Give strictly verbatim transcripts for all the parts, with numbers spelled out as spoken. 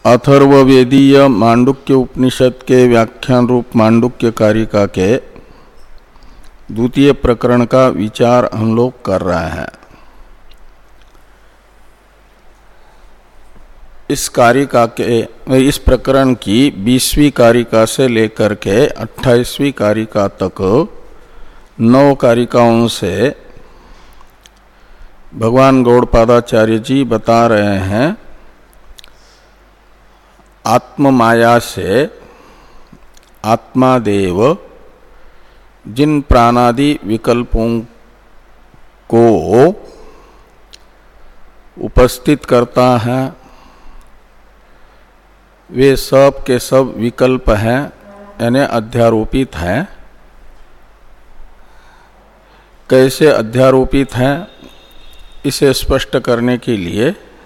अथर्ववेदीय मांडुक्य उपनिषद के व्याख्यान रूप मांडुक्य कारिका के द्वितीय प्रकरण का विचार हम लोग कर रहे हैं। इस कारिका के इस प्रकरण की बीसवीं कारिका से लेकर के अट्ठाईसवीं कारिका तक नौ कारिकाओं से भगवान गौड़पादाचार्य जी बता रहे हैं आत्म माया से आत्मादेव जिन प्राणादि विकल्पों को उपस्थित करता है वे सब के सब विकल्प हैं, यानी अध्यारोपित हैं। कैसे अध्यारोपित हैं इसे स्पष्ट करने के लिए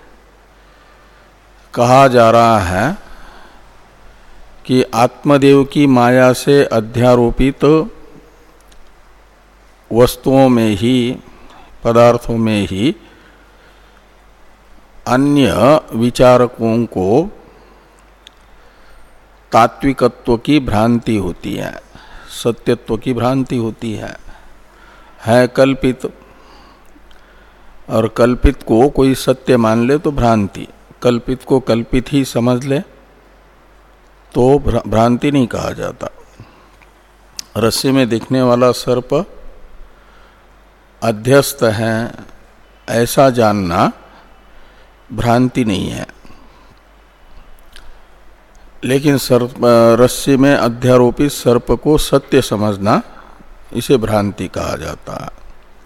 कहा जा रहा है कि आत्मदेव की माया से अध्यारोपित वस्तुओं में ही पदार्थों में ही अन्य विचारकों को तात्विकत्व की भ्रांति होती है, सत्यत्व की भ्रांति होती है है कल्पित, और कल्पित को कोई सत्य मान ले तो भ्रांति, कल्पित को कल्पित ही समझ ले तो भ्रांति नहीं कहा जाता। रस्सी में दिखने वाला सर्प अध्यस्त है ऐसा जानना भ्रांति नहीं है, लेकिन सर्प रस्सी में अध्यारोपित सर्प को सत्य समझना इसे भ्रांति कहा जाता है।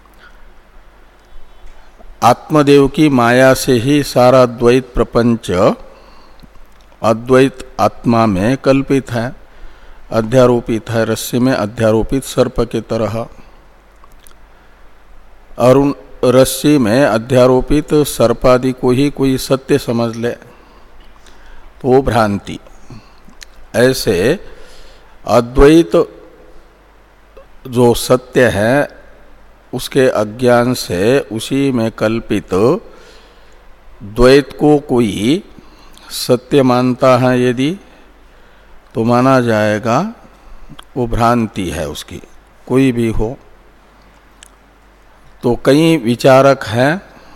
आत्मदेव की माया से ही सारा द्वैत प्रपंच अद्वैत आत्मा में कल्पित है, अध्यारोपित है, रस्सी में अध्यारोपित सर्प के तरह। और उन रस्सी में अध्यारोपित सर्पादि को ही कोई सत्य समझ ले तो वो भ्रांति। ऐसे अद्वैत जो सत्य है उसके अज्ञान से उसी में कल्पित द्वैत को कोई सत्य मानता है यदि, तो माना जाएगा वो भ्रांति है उसकी, कोई भी हो। तो कई विचारक हैं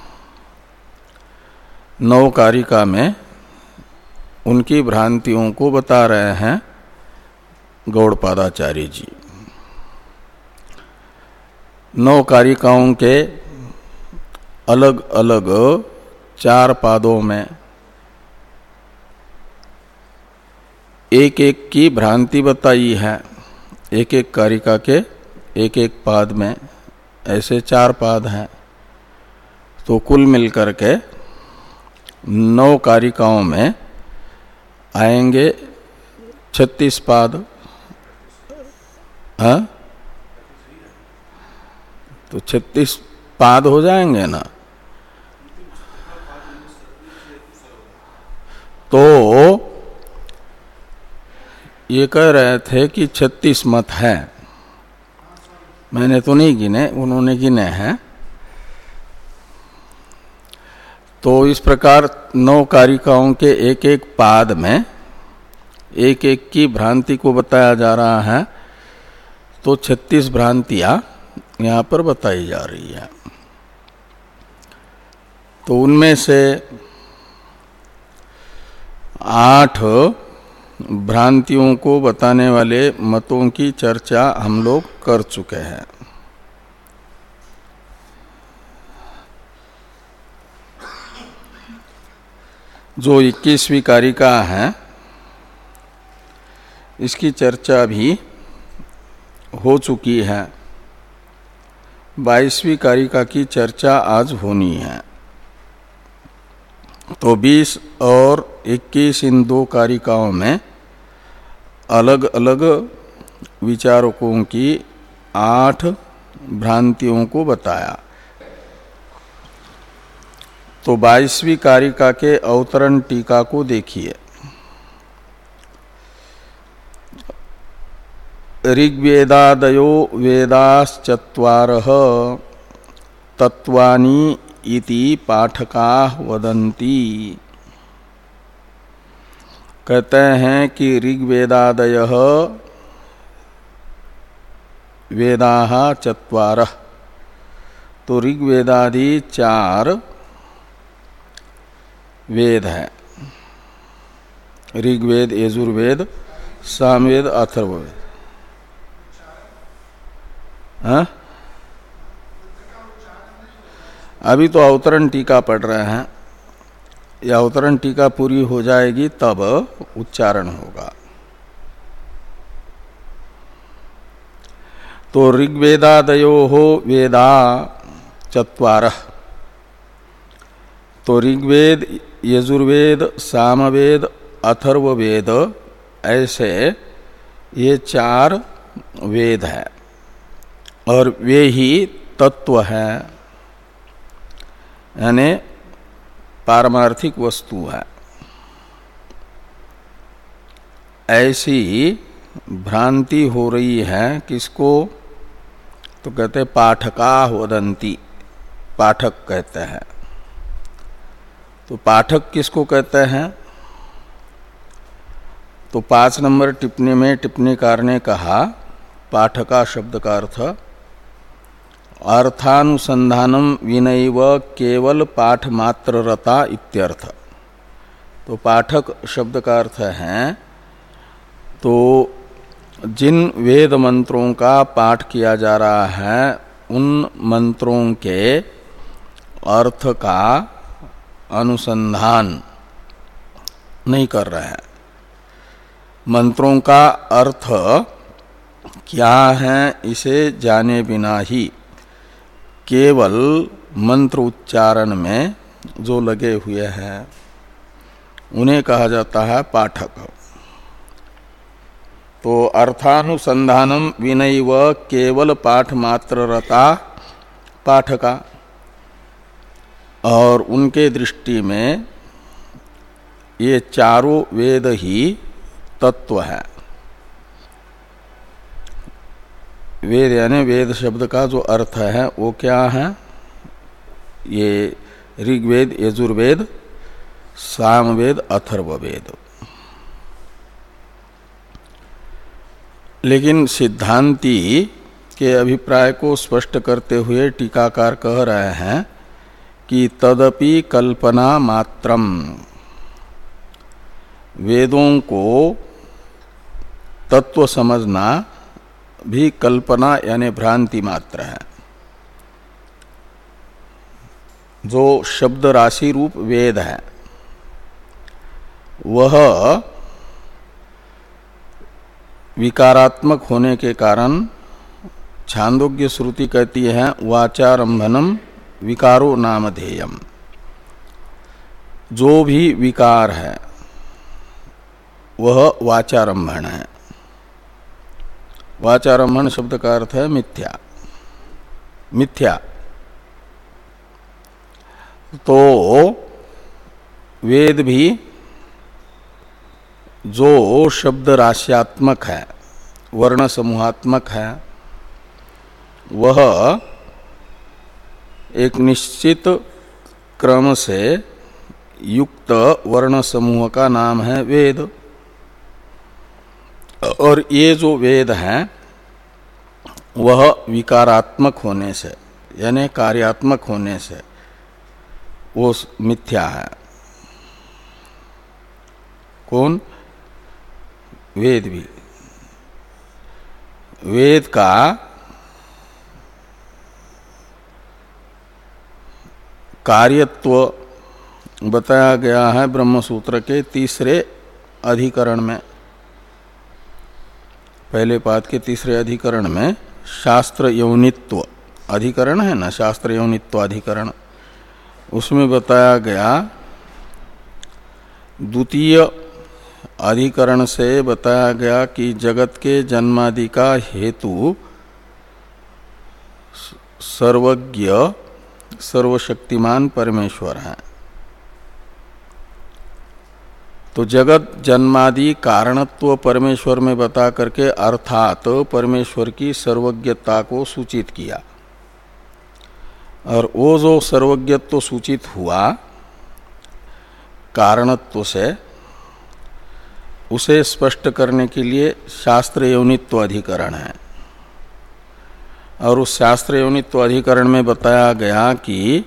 नौ कारिका में, उनकी भ्रांतियों को बता रहे हैं गौड़पादाचार्य जी। नौ कारिकाओं के अलग अलग चार पादों में एक एक की भ्रांति बताई है, एक एक कारिका के एक एक पाद में, ऐसे चार पाद हैं। तो कुल मिलकर के नौ कारिकाओं में आएंगे छत्तीस पाद। हाँ, तो छत्तीस पाद हो जाएंगे ना। तो ये कह रहे थे कि छत्तीस मत हैं, मैंने तो नहीं गिने, उन्होंने गिने हैं। तो इस प्रकार नौ कारिकाओं के एक एक पाद में एक एक की भ्रांति को बताया जा रहा है। तो छत्तीस भ्रांतियां यहाँ पर बताई जा रही है। तो उनमें से आठ भ्रांतियों को बताने वाले मतों की चर्चा हम लोग कर चुके हैं। जो इक्कीसवीं कारिका है इसकी चर्चा भी हो चुकी है। बाईसवीं कारिका की चर्चा आज होनी है। तो बीस और इक्कीस इन दो कारिकाओं में अलग अलग विचारकों की आठ भ्रांतियों को बताया। तो बाईसवीं कारिका के अवतरण टीका को देखिए। ऋग्वेदादयो वेदाश्चत्वारः तत्वानि इति पाठकाः वदन्ति। कहते हैं कि ऋग्वेदादयः वेदाः चत्वारः, तो ऋग्वेदादि चार वेद है। ऋग्वेद, यजुर्वेद, सामवेद, अथर्ववेद। हाँ, अभी तो अवतरण टीका पढ़ रहे हैं, यह अवतरण टीका पूरी हो जाएगी तब उच्चारण होगा। तो ऋग्वेदादयोः वेदा चत्वारः, तो ऋग्वेद, यजुर्वेद, सामवेद, अथर्ववेद, ऐसे ये चार वेद है और वे ही तत्व है, यानी पारमार्थिक वस्तु है। ऐसी भ्रांति हो रही है किसको? तो कहते पाठका वदंती, पाठक कहते हैं। तो पाठक किसको कहते हैं? तो पांच नंबर टिप्पणी में टिप्पणीकार ने कहा पाठका शब्द का अर्थ अर्थानुसंधानम विनैव केवल पाठ मात्र रता इत्यर्थ। तो पाठक शब्द का अर्थ है तो जिन वेद मंत्रों का पाठ किया जा रहा है उन मंत्रों के अर्थ का अनुसंधान नहीं कर रहे हैं। मंत्रों का अर्थ क्या है इसे जाने बिना ही केवल मंत्र उच्चारण में जो लगे हुए हैं उन्हें कहा जाता है पाठक। तो अर्थानुसंधानम विनैव केवल पाठ मात्र रता पाठका, और उनके दृष्टि में ये चारों वेद ही तत्व है। वेद यानी वेद शब्द का जो अर्थ है वो क्या है? ये ऋग्वेद, यजुर्वेद, सामवेद, अथर्ववेद। लेकिन सिद्धांती के अभिप्राय को स्पष्ट करते हुए टीकाकार कह रहे हैं कि तदपि कल्पना मात्रम, वेदों को तत्व समझना भी कल्पना यानी भ्रांति मात्र है। जो शब्द राशि रूप वेद है वह विकारात्मक होने के कारण छांदोग्य श्रुति कहती है वाचारंभनम विकारो नामधेयम। जो भी विकार है वह वाचारंभन है। वाचारंभन शब्द का अर्थ है मिथ्या, मिथ्या। तो वेद भी जो शब्द राश्यात्मक है, वर्ण समूहात्मक है, वह एक निश्चित क्रम से युक्त वर्ण समूह का नाम है वेद। और ये जो वेद हैं वह विकारात्मक होने से यानी कार्यात्मक होने से वो मिथ्या है। कौन? वेद भी। वेद का कार्यत्व बताया गया है ब्रह्मसूत्र के तीसरे अधिकरण में। पहले पाद के तीसरे अधिकरण में शास्त्र यौनित्व अधिकरण है ना, शास्त्र यौनित्व अधिकरण, उसमें बताया गया। द्वितीय अधिकरण से बताया गया कि जगत के जन्मादि का हेतु सर्वज्ञ सर्वशक्तिमान परमेश्वर है। तो जगत जन्मादि कारणत्व परमेश्वर में बता करके अर्थात परमेश्वर की सर्वज्ञता को सूचित किया। और वो जो सर्वज्ञत्व सूचित हुआ कारणत्व से, उसे स्पष्ट करने के लिए शास्त्र योनित्व अधिकरण है। और उस शास्त्र योनित्व अधिकरण में बताया गया कि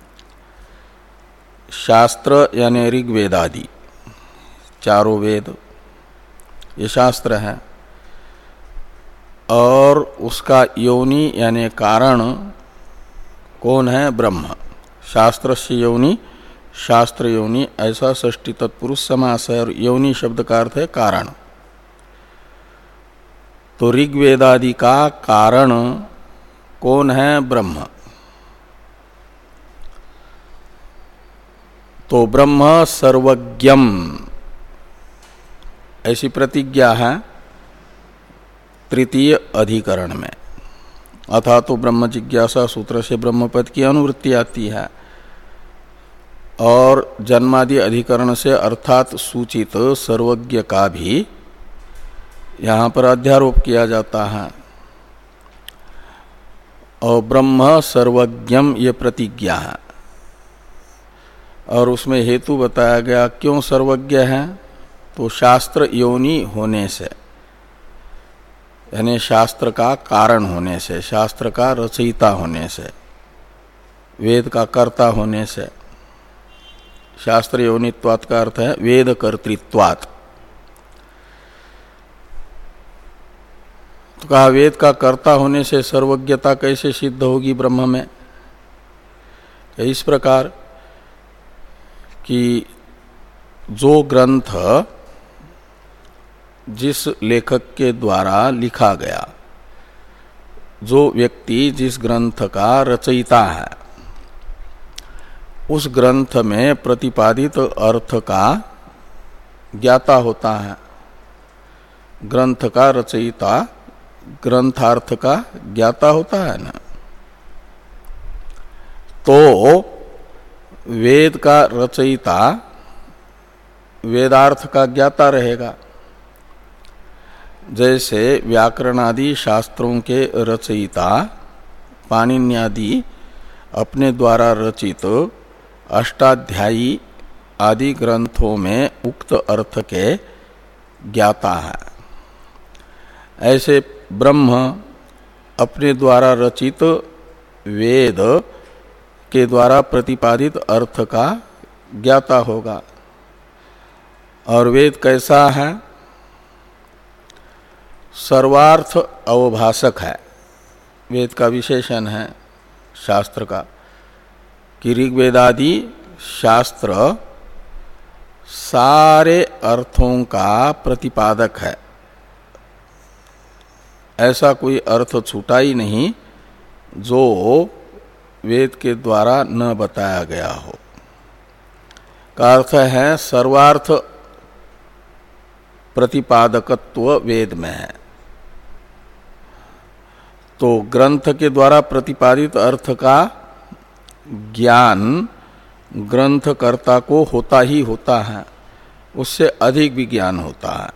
शास्त्र यानी ऋग्वेद आदि चारों वेद ये शास्त्र है, और उसका योनि यानी कारण कौन है? ब्रह्म। शास्त्र से योनि शास्त्र योनि ऐसा षष्ठी तत्पुरुष समास है, और योनि शब्द का अर्थ है कारण। तो ऋग्वेदादि का कारण कौन है? ब्रह्म। तो ब्रह्म सर्वज्ञम ऐसी प्रतिज्ञा है तृतीय अधिकरण में। अथा तो ब्रह्म जिज्ञासा सूत्र से ब्रह्म पद की अनुवृत्ति आती है, और जन्मादि अधिकरण से अर्थात सूचित सर्वज्ञ का भी यहाँ पर अध्यारोप किया जाता है। और ब्रह्म सर्वज्ञम ये प्रतिज्ञा है, और उसमें हेतु बताया गया क्यों सर्वज्ञ है? तो शास्त्र योनि होने से, यानी शास्त्र का कारण होने से, शास्त्र का रचयिता होने से, वेद का कर्ता होने से। शास्त्र योनित्वात् का अर्थ है वेद कर्तृत्वात्। तो कहा वेद का कर्ता होने से सर्वज्ञता कैसे सिद्ध होगी ब्रह्म में? इस प्रकार कि जो ग्रंथ जिस लेखक के द्वारा लिखा गया, जो व्यक्ति जिस ग्रंथ का रचयिता है, उस ग्रंथ में प्रतिपादित अर्थ का ज्ञाता होता है। ग्रंथ का रचयिता ग्रंथार्थ का ज्ञाता होता है ना। तो वेद का रचयिता वेदार्थ का ज्ञाता रहेगा। जैसे व्याकरणादि शास्त्रों के रचयिता पाणिन्यादि अपने द्वारा रचित अष्टाध्यायी आदि ग्रंथों में उक्त अर्थ के ज्ञाता है, ऐसे ब्रह्म अपने द्वारा रचित वेद के द्वारा प्रतिपादित अर्थ का ज्ञाता होगा। और वेद कैसा है? सर्वार्थ अवभाषक है। वेद का विशेषण है शास्त्र का कि ऋग्वेदादि शास्त्र सारे अर्थों का प्रतिपादक है। ऐसा कोई अर्थ छूटा ही नहीं जो वेद के द्वारा न बताया गया हो। का अर्थ है सर्वार्थ प्रतिपादकत्व वेद में है। तो ग्रंथ के द्वारा प्रतिपादित अर्थ का ज्ञान ग्रंथकर्ता को होता ही होता है, उससे अधिक भी ज्ञान होता है।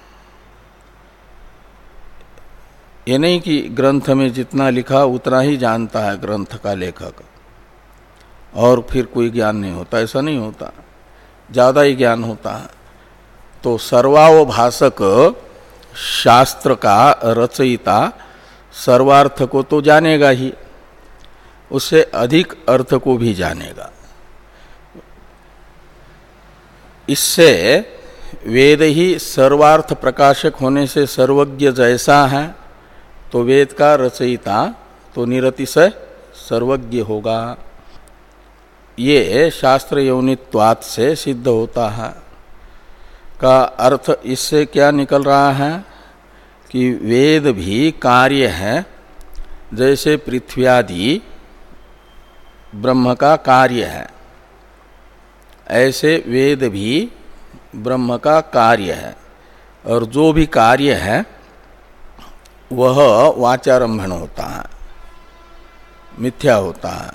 ये नहीं कि ग्रंथ में जितना लिखा उतना ही जानता है ग्रंथ का लेखक और फिर कोई ज्ञान नहीं होता, ऐसा नहीं होता, ज्यादा ही ज्ञान होता है। तो सर्वावभाषक शास्त्र का रचयिता सर्वार्थ को तो जानेगा ही, उससे अधिक अर्थ को भी जानेगा। इससे वेद ही सर्वार्थ प्रकाशक होने से सर्वज्ञ जैसा है, तो वेद का रचयिता तो निरतिशय सर्वज्ञ होगा। ये शास्त्र यौनित्वात् से सिद्ध होता है। का अर्थ इससे क्या निकल रहा है कि वेद भी कार्य है, जैसे पृथ्वी आदि ब्रह्म का कार्य है, ऐसे वेद भी ब्रह्म का कार्य है। और जो भी कार्य है वह वाचारंभण होता है, मिथ्या होता है।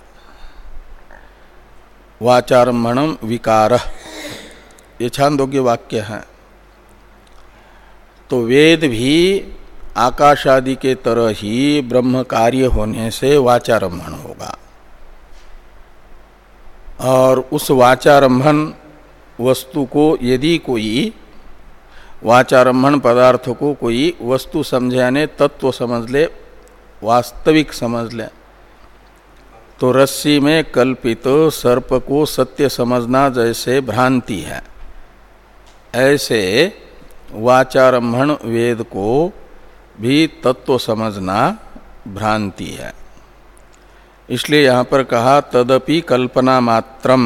वाचारंभणम विकारः, ये छांदोग्य वाक्य है। तो वेद भी आकाश आदि के तरह ही ब्रह्म कार्य होने से वाचारंभण होगा। और उस वाचारंभन वस्तु को यदि कोई वाचारंभण पदार्थ को कोई वस्तु समझे यानी तत्व समझ ले, वास्तविक समझ ले। तो रस्सी में कल्पित सर्प को सत्य समझना जैसे भ्रांति है, ऐसे वाचारंभण वेद को भी तत्व समझना भ्रांति है। इसलिए यहां पर कहा तदपि कल्पना मात्रम।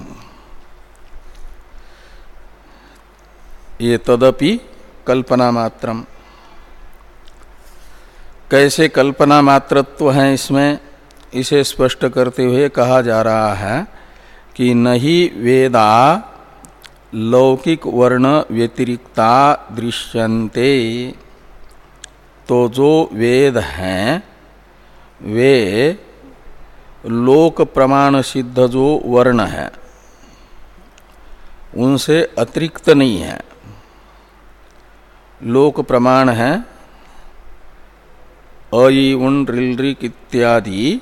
ये तदपि कल्पना मात्रम कैसे कल्पना मात्रत्व है इसमें, इसे स्पष्ट करते हुए कहा जा रहा है कि नहीं वेदा लौकिक वर्ण व्यतिरिक्ता दृश्यन्ते। तो जो वेद हैं वे लोक प्रमाण सिद्ध जो वर्ण है उनसे अतिरिक्त नहीं है। लोक प्रमाण है अई उन रिलरिक इत्यादि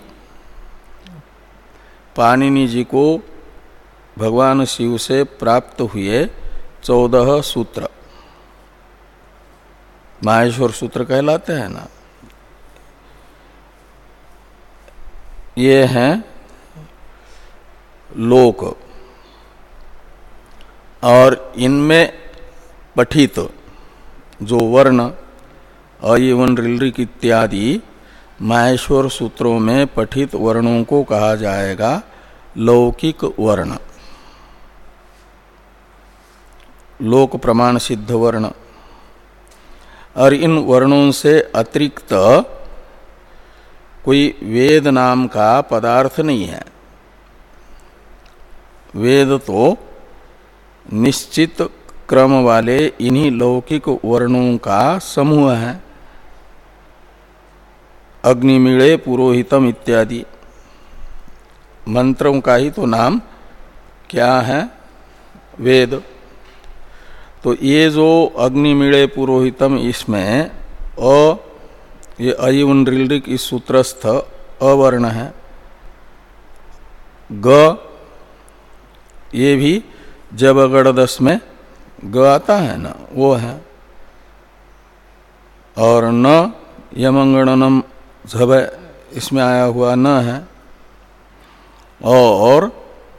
पाणिनि जी को भगवान शिव से प्राप्त हुए चौदह सूत्र माहेश्वर सूत्र कहलाते हैं ना। ये हैं लोक, और इनमें पठित जो वर्ण अयवन रिलरिक इत्यादि माहेश्वर सूत्रों में पठित वर्णों को कहा जाएगा लौकिक वर्ण, लोक प्रमाण सिद्ध वर्ण। और इन वर्णों से अतिरिक्त कोई वेद नाम का पदार्थ नहीं है। वेद तो निश्चित क्रम वाले इन्हीं लौकिक वर्णों का समूह है। अग्निमीळे पुरोहितम इत्यादि मंत्रों का ही तो नाम क्या है, वेद। तो ये जो अग्निमीळे पुरोहितम, इसमें अ ये अयवन रिलरिक इस सूत्रस्थ अवर्ण है। ग ये भी जब गणदस में ग आता है ना, वो है। और न यमंगणनम झब इसमें आया हुआ न है। और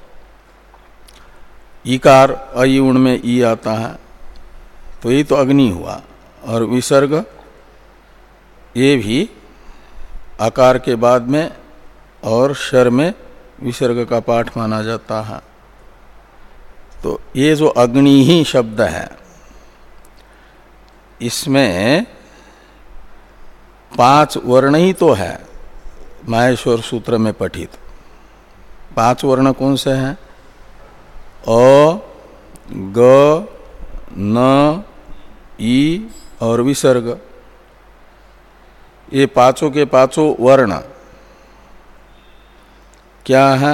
इकार अयुण में ई आता है, तो ये तो अग्नि हुआ। और विसर्ग ये भी आकार के बाद में और शर में विसर्ग का पाठ माना जाता है। तो ये जो अग्नि ही शब्द है इसमें पांच वर्ण ही तो है माहेश्वर सूत्र में पठित। पांच वर्ण कौन से हैं? अ, ग, न, ई और विसर्ग। ये पांचों के पांचों वर्ण क्या है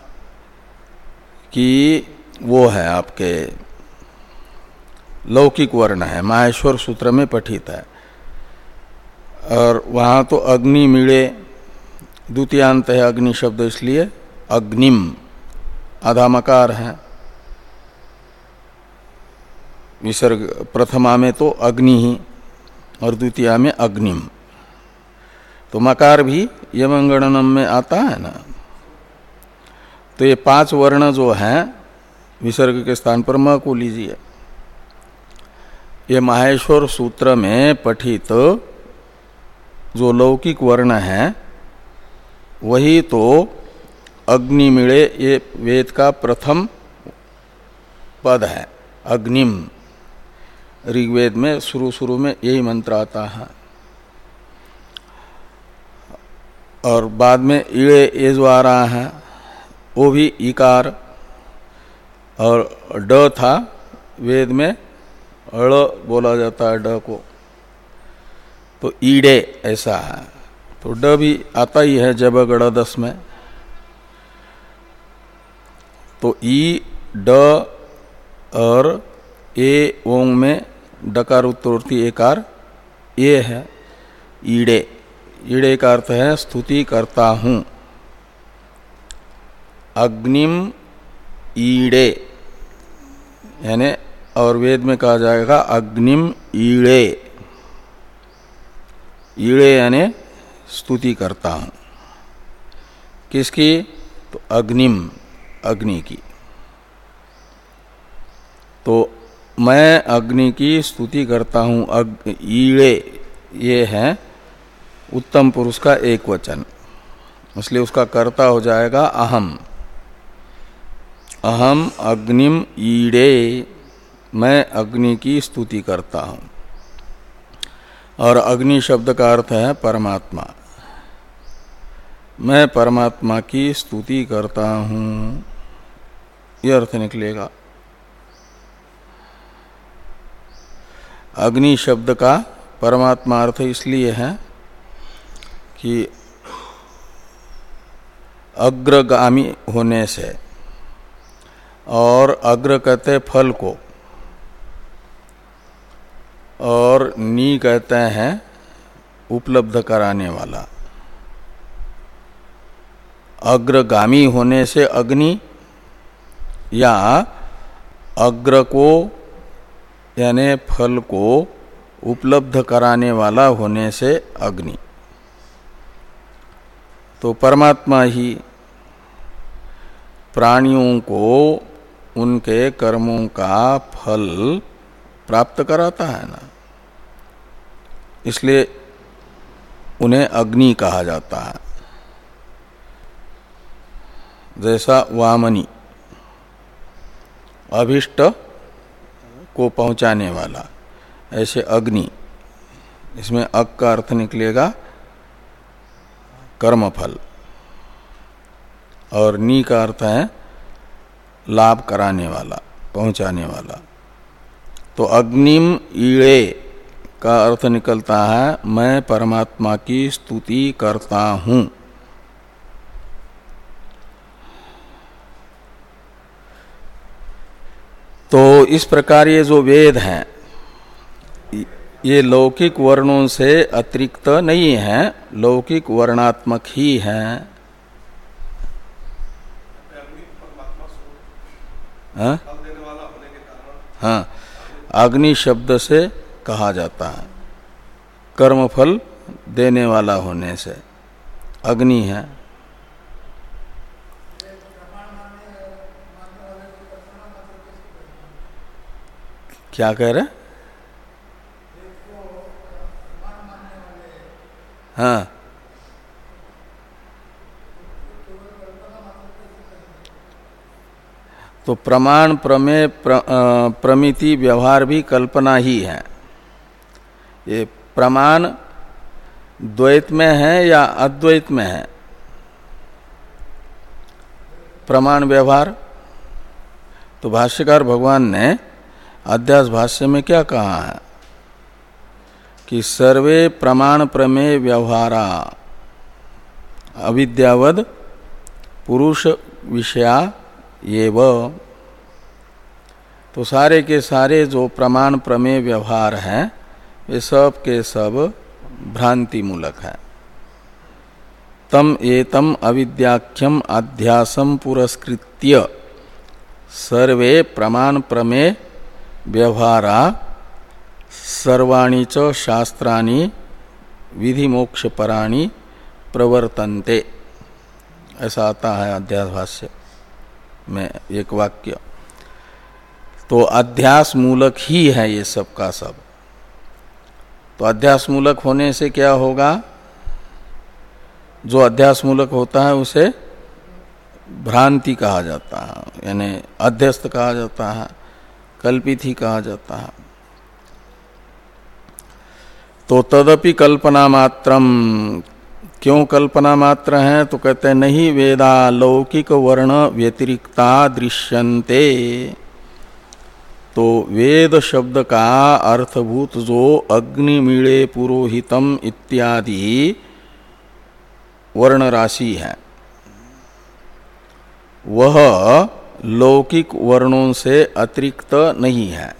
कि वो है आपके लौकिक वर्ण है, माहेश्वर सूत्र में पठित है। और वहाँ तो अग्निमीळे द्वितीयांत है अग्नि शब्द, इसलिए अग्निम आधामकार है। विसर्ग प्रथमा में तो अग्नि ही और द्वितीया में अग्निम। तो मकार भी यमंगणनम में आता है ना। तो ये पांच वर्ण जो हैं विसर्ग के स्थान पर म को लीजिए। ये माहेश्वर सूत्र में पठित जो लौकिक वर्ण है वही तो अग्निमीळे ये वेद का प्रथम पद है। अग्निम ऋग्वेद में शुरू शुरू में यही मंत्र आता है। और बाद में इळे ये जो आ रहा है वो भी इकार, और ड था वेद में अड़ बोला जाता है ड को, तो ईडे ऐसा है। तो ड भी आता ही है जब गणदस में। तो ई ड और ए ओंग में डकार उत्तरोर्ती एकार ये है ईडे। ईडे का अर्थ है स्तुति करता हूं। अग्निम ईडे यानी और वेद में कहा जाएगा अग्निम ईड़े, ईड़े यानी स्तुति करता हूं। किसकी? तो अग्निम, अग्नि की। तो मैं अग्नि की स्तुति करता हूं। अग, ईड़े ये है उत्तम पुरुष का एक वचन, इसलिए उसका कर्ता हो जाएगा अहम। अहम अग्निम ईड़े, मैं अग्नि की स्तुति करता हूं। और अग्नि शब्द का अर्थ है परमात्मा। मैं परमात्मा की स्तुति करता हूं, यह अर्थ निकलेगा। अग्नि शब्द का परमात्मा अर्थ इसलिए है कि अग्रगामी होने से, और अग्र कहते फल को, और नी कहते हैं उपलब्ध कराने वाला। अग्रगामी होने से अग्नि, या अग्र को यानी फल को उपलब्ध कराने वाला होने से अग्नि। तो परमात्मा ही प्राणियों को उनके कर्मों का फल प्राप्त कराता है ना, इसलिए उन्हें अग्नि कहा जाता है। जैसा वामनी अभिष्ट को पहुंचाने वाला, ऐसे अग्नि, इसमें अग का अर्थ निकलेगा कर्मफल, और नी का अर्थ है लाभ कराने वाला, पहुंचाने वाला। तो अग्निम ईड़े का अर्थ निकलता है मैं परमात्मा की स्तुति करता हूं। तो इस प्रकार ये जो वेद हैं ये लौकिक वर्णों से अतिरिक्त नहीं है, लौकिक वर्णात्मक ही हैं। हाँ, हाँ, अग्नि शब्द से कहा जाता है, कर्मफल देने वाला होने से अग्नि है। क्या कह रहे? हाँ, तो प्रमाण प्रमेय प्र, प्रमिति व्यवहार भी कल्पना ही है। ये प्रमाण द्वैत में है या अद्वैत में है? प्रमाण व्यवहार। तो भाष्यकार भगवान ने अध्यास भाष्य में क्या कहा है कि सर्वे प्रमाण प्रमेय व्यवहारा अविद्यावद पुरुष विषया एव। तो सारे के सारे जो प्रमाण प्रमेय व्यवहार हैं वे सब के सब भ्रांति मूलक है। तम एतम अविद्याख्यम अध्यासम पुरस्कृत्य सर्वे प्रमाण प्रमेय व्यवहारा सर्वाणि च शास्त्राणि विधि मोक्ष पराणि प्रवर्तन्ते, ऐसा आता है अध्यास भाष्य में एक वाक्य। तो अध्यास मूलक ही है ये सब का सब। तो अध्यास मूलक होने से क्या होगा? जो अध्यास मूलक होता है उसे भ्रांति कहा जाता है, यानी अध्यस्त कहा जाता है, कल्पित ही कहा जाता है। तो तदपि कल्पना मात्रम, क्यों कल्पना मात्र है? तो कहते हैं नहीं वेदा लौकिक वर्ण व्यतिरिक्ता दृश्यन्ते। तो वेद शब्द का अर्थभूत जो अग्निमीळे पुरोहितम इत्यादि वर्ण राशि है वह लौकिक वर्णों से अतिरिक्त नहीं है।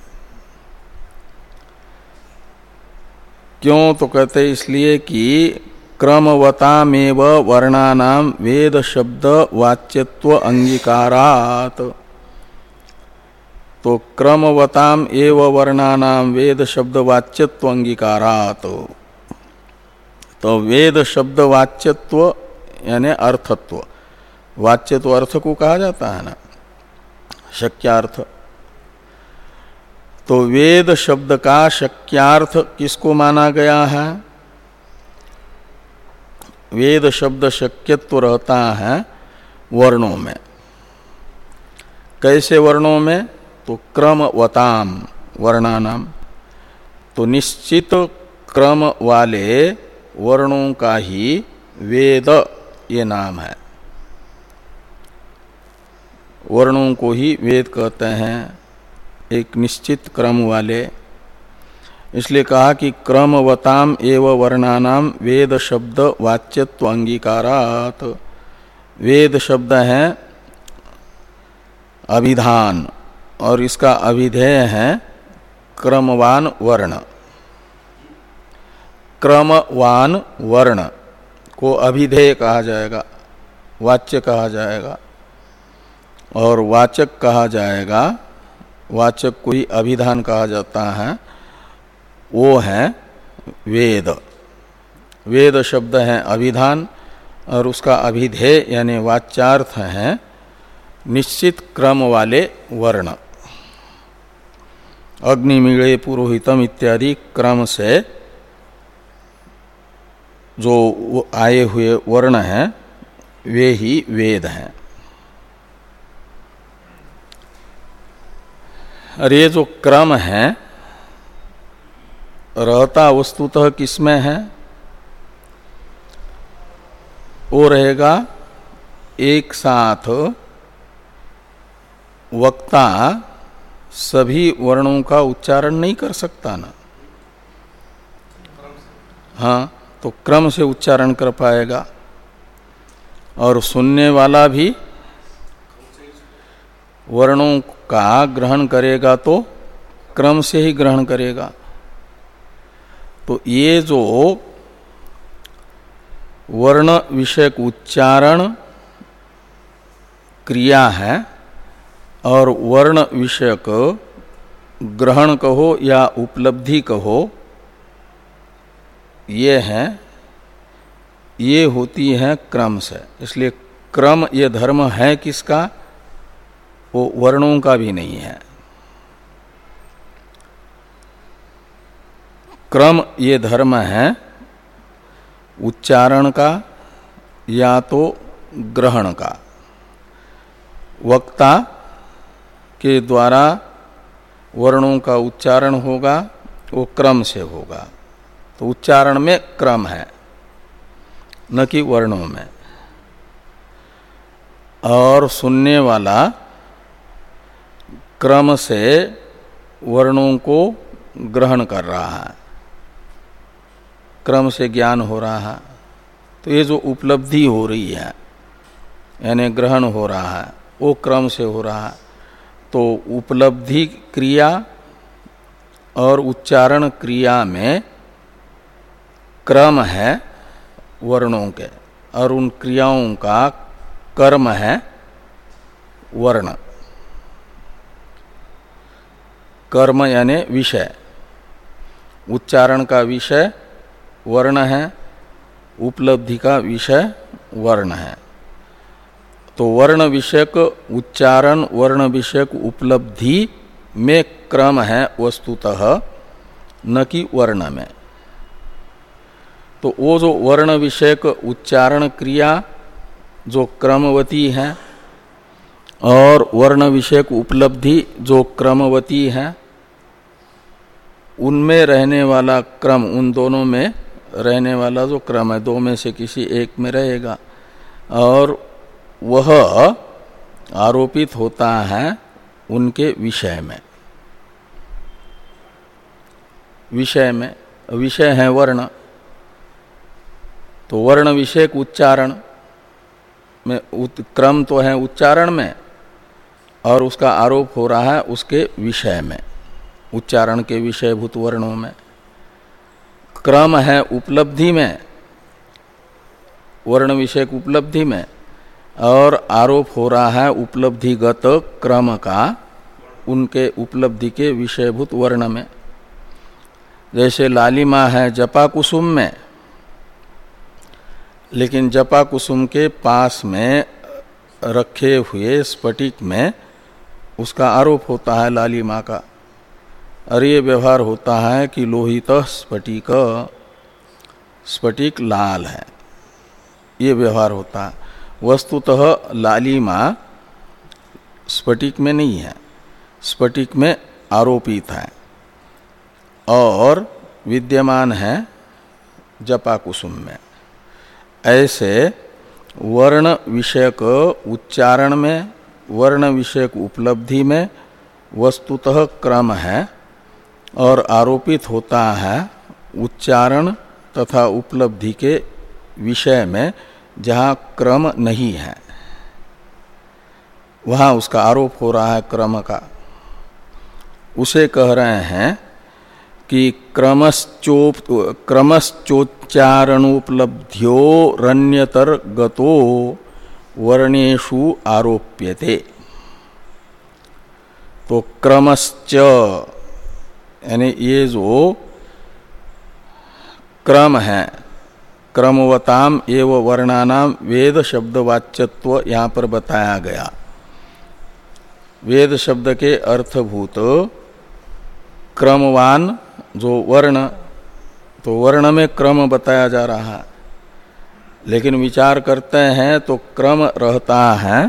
क्यों? तो कहते इसलिए कि क्रमवतामेव वर्णानाम वेद शब्द वाच्यत्व अंगीकारात्। तो क्रमवताम एव वर्णानाम वेद शब्द वाच्यत्व अंगीकारात। तो वेद शब्द वाच्यत्व यानी अर्थत्व, वाच्य तो अर्थ को कहा जाता है ना, शक्यार्थ। तो वेद शब्द का शक्यार्थ किसको माना गया है? वेद शब्द शक्यत्व रहता है वर्णों में। कैसे वर्णों में? तो क्रमवताम वर्णानाम, तो निश्चित क्रम वाले वर्णों का ही वेद ये नाम है। वर्णों को ही वेद कहते हैं, एक निश्चित क्रम वाले। इसलिए कहा कि क्रमवताम एव वर्णानाम वेद शब्द वाच्यत्व अंगीकारात। वेद शब्द है अभिधान और इसका अभिधेय है क्रमवान वर्ण। क्रमवान वर्ण को अभिधेय कहा जाएगा, वाच्य कहा जाएगा, और वाचक कहा जाएगा, वाचक को ही अभिधान कहा जाता है, वो है वेद। वेद शब्द है अभिधान और उसका अभिधेय यानी वाच्यार्थ है निश्चित क्रम वाले वर्ण। अग्निमीळे पुरोहितम इत्यादि क्रम से जो आए हुए वर्ण हैं वे ही वेद हैं। और ये जो क्रम है रहता वस्तुतः किसमें है? वो रहेगा एक साथ वक्ता सभी वर्णों का उच्चारण नहीं कर सकता ना। हाँ, तो क्रम से उच्चारण कर पाएगा, और सुनने वाला भी वर्णों का ग्रहण करेगा तो क्रम से ही ग्रहण करेगा। तो ये जो वर्ण विषयक उच्चारण क्रिया है और वर्ण विषयक ग्रहण कहो या उपलब्धि कहो, ये है, ये होती है क्रम से। इसलिए क्रम ये धर्म है किसका? वो वर्णों का भी नहीं है। क्रम ये धर्म है उच्चारण का या तो ग्रहण का। वक्ता के द्वारा वर्णों का उच्चारण होगा, वो क्रम से होगा। तो उच्चारण में क्रम है, न कि वर्णों में। और सुनने वाला क्रम से वर्णों को ग्रहण कर रहा है, क्रम से ज्ञान हो रहा है। तो ये जो उपलब्धि हो रही है यानी ग्रहण हो रहा है, वो क्रम से हो रहा है। तो उपलब्धि क्रिया और उच्चारण क्रिया में क्रम है वर्णों के, और उन क्रियाओं का कर्म है वर्ण। कर्म यानी विषय, उच्चारण का विषय वर्ण है, उपलब्धि का विषय वर्ण है। तो वर्ण विषयक उच्चारण, वर्ण विषयक उपलब्धि में क्रम है वस्तुतः, न कि वर्ण में। तो वो जो वर्ण विषयक उच्चारण क्रिया जो क्रमवती है और वर्ण विषयक उपलब्धि जो क्रमवती है, उनमें रहने वाला क्रम, उन दोनों में रहने वाला जो क्रम है, दो में से किसी एक में रहेगा, और वह आरोपित होता है उनके विषय में। विषय में विषय है वर्ण, तो वर्ण विषयक उच्चारण में क्रम तो है उच्चारण में, और उसका आरोप हो रहा है उसके विषय में, उच्चारण के विषयभूत वर्णों में। क्रम है उपलब्धि में, वर्ण विषयक उपलब्धि में, और आरोप हो रहा है उपलब्धिगत क्रम का उनके उपलब्धि के विषयभूत वर्ण में। जैसे लालिमा है जपा कुसुम में, लेकिन जपा कुसुम के पास में रखे हुए स्फटिक में उसका आरोप होता है लालिमा का, और ये व्यवहार होता है कि लोहित स्फटिक, स्फटिक लाल है, ये व्यवहार होता है। वस्तुतः लालिमा स्फटिक में नहीं है, स्फटिक में आरोपित है और विद्यमान है जपा कुसुम में। ऐसे वर्ण विषयक उच्चारण में, वर्ण विषयक उपलब्धि में वस्तुतः क्रम है और आरोपित होता है उच्चारण तथा उपलब्धि के विषय में जहाँ क्रम नहीं है, वहाँ उसका आरोप हो रहा है क्रम का। उसे कह रहे हैं कि क्रमश्चोप क्रमश्चोच्चारणोपलब्ध्यो रण्यतर गतो वर्णेषु आरोप्यते। तो क्रमश्च यानी ये जो क्रम है, क्रमवताम एव वर्णानाम वेद शब्द वाच्यत्व यहाँ पर बताया गया। वेद शब्द के अर्थभूत क्रमवान जो वर्ण, तो वर्ण में क्रम बताया जा रहा है, लेकिन विचार करते हैं तो क्रम रहता है